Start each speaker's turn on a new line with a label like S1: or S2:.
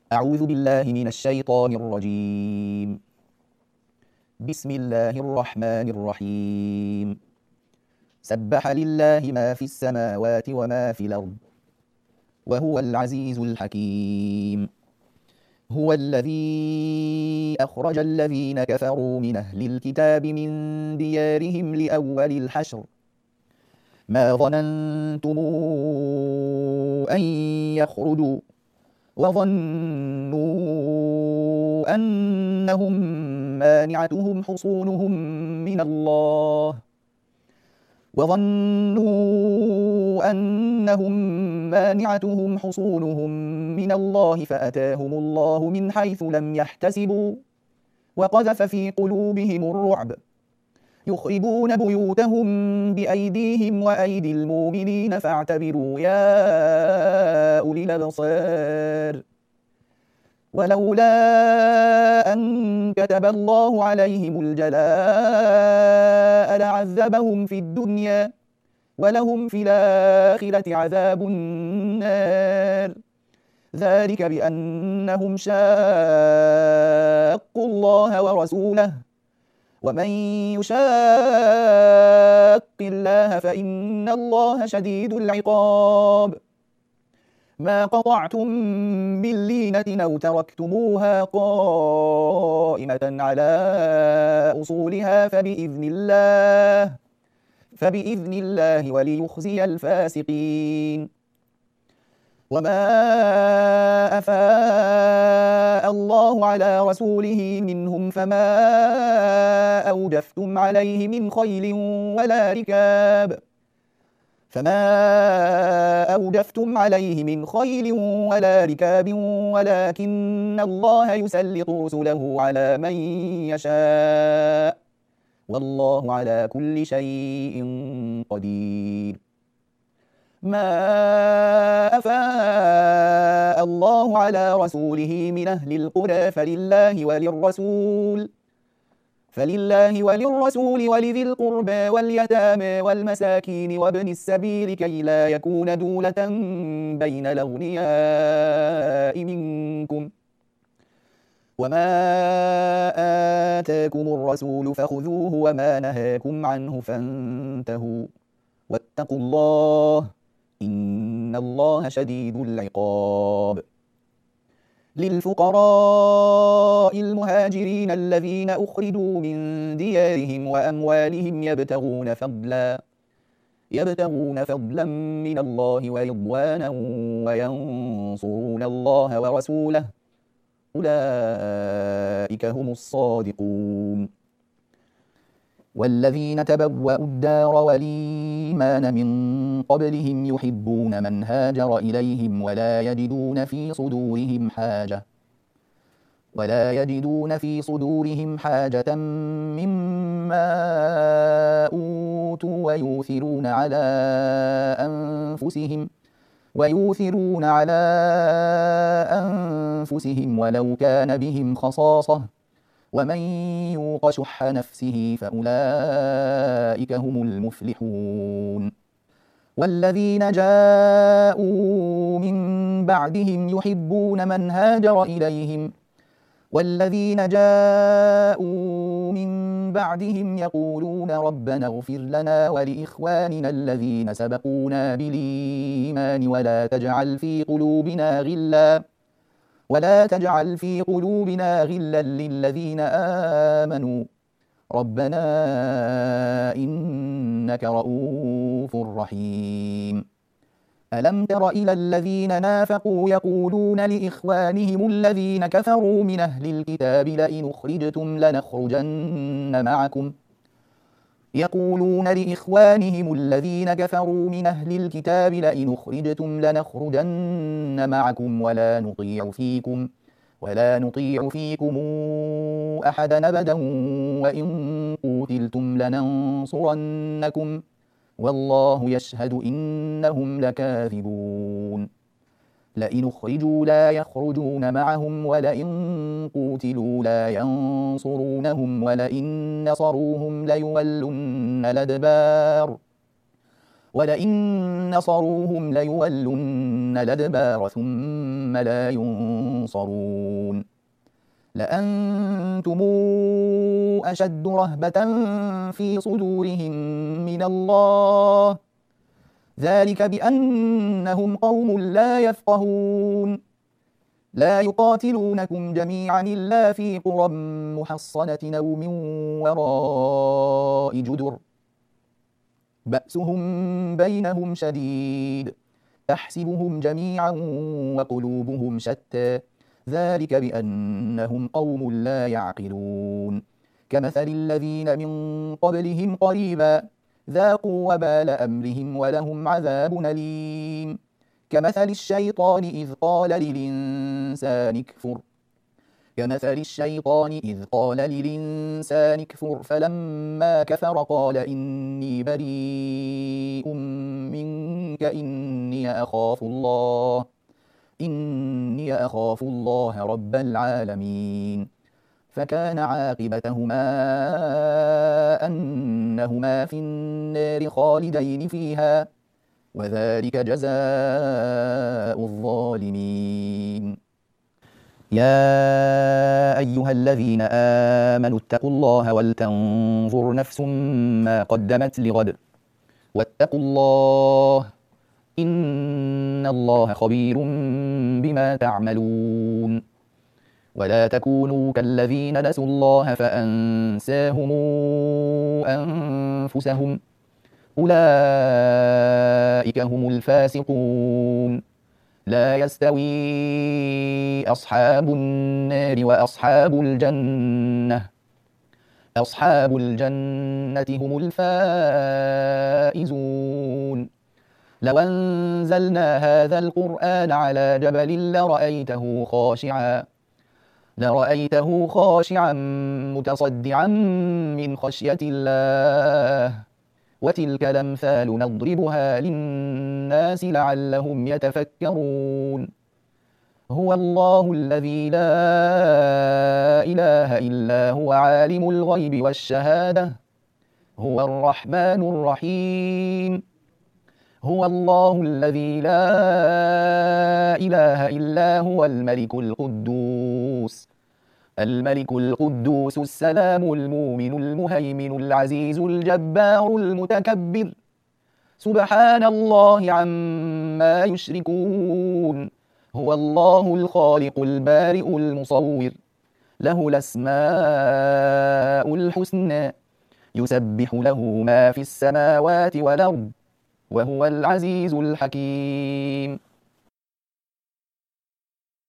S1: أعوذ بالله من الشيطان الرجيم. بسم الله الرحمن الرحيم. سبح لله ما في السماوات وما في الأرض وهو العزيز الحكيم. هو الذي أخرج الذين كفروا من أهل الكتاب من ديارهم لأول الحشر ما ظننتم أن يخرجوا وظنوا أنهم مانعتهم حصونهم من الله فأتاهم الله من حيث لم يحتسبوا وقذف في قلوبهم الرعب يخربون بيوتهم بأيديهم وأيدي المؤمنين فاعتبروا يا أولي الأبصار. ولولا أن كتب الله عليهم الجلاء لعذبهم في الدنيا ولهم في الآخرة عذاب النار. ذلك بأنهم شاقوا الله ورسوله ومن يشاق الله فإن الله شديد العقاب. ما قطعتم من لينة أو تركتموها قائمة على أصولها فبإذن الله وليخزي الفاسقين. وما أفاء الله على رسوله منهم فما أوجفتم عليه من خيل ولا ركاب ولكن الله يسلط رسله على من يشاء والله على كل شيء قدير. ما أفاء الله على رسوله من أهل القرى فلله وللرسول ولذي القربى واليتامى والمساكين وابن السبيل كي لا يكون دولة بين الأغنياء منكم. وما آتاكم الرسول فخذوه وما نهاكم عنه فانتهوا واتقوا الله إن الله شديد العقاب. للفقراء المهاجرين الذين أخرجوا من ديارهم وأموالهم يبتغون فضلا من الله ورضوانا وينصرون الله ورسوله أولئك هم الصادقون. والذين تبوأوا الدار والإيمان من قبلهم يحبون من هاجر إليهم ولا يجدون في صدورهم حاجة مما أوتوا ويؤثرون على أنفسهم ولو كان بهم خصاصة ومن يوق شح نفسه فأولئك هم المفلحون. والذين جاءوا من بعدهم يحبون يقولون ربنا اغفر لنا ولإخواننا الذين سبقونا بالإيمان ولا تجعل في قلوبنا غلا للذين آمنوا ربنا إنك رؤوف رحيم. ألم تر إلى الذين نافقوا يقولون لإخوانهم الذين كفروا من أهل الكتاب لئن أخرجتم لنخرجن معكم ولا نطيع فيكم أحدا أبدا وإن قوتلتم لننصرنكم والله يشهد إنهم لكاذبون. لئن أخرجوا لا يخرجون معهم ولئن قوتلوا لا ينصرونهم ولئن نصروهم ليولن الأدبار ولئن نصروهم ليولن الأدبار ثم لا ينصرون لأنتم أشد رهبة في صدورهم من الله ذلك بأنهم قوم لا يفقهون لا يقاتلونكم جميعا إلا في قرى محصنة أو من وراء جدر بأسهم بينهم شديد تحسبهم جميعا وقلوبهم شتى ذلك بأنهم قوم لا يعقلون كمثل الذين من قبلهم قريبا ذاقوا وبال أمرهم ولهم عذاب أليم كمثل الشيطان إذ قال للإنسان اكفر فلما كفر قال إني بريء منك إني أخاف الله رب العالمين فكان عاقبتهما أنهما في النار خالدين فيها وذلك جزاء الظالمين يا أيها الذين آمنوا اتقوا الله ولتنظر نفس ما قدمت لغد واتقوا الله إن الله خبير بما تعملون ولا تكونوا كالذين نسوا الله فأنساهم أنفسهم أولئك هم الفاسقون لا يستوي أصحاب النار وأصحاب الجنة هم الفائزون لو أنزلنا هذا القرآن على جبل لرأيته خاشعا متصدعا من خشية الله وتلك الأمثال نضربها للناس لعلهم يتفكرون هو الله الذي لا إله إلا هو عالم الغيب والشهادة هو الرحمن الرحيم هو الله الذي لا إله إلا هو الملك القدوس السلام المؤمن المهيمن العزيز الجبار المتكبر سبحان الله عما يشركون هو الله الخالق البارئ المصور له الأسماء الحسنى يسبح له ما في السماوات والأرض وهو العزيز الحكيم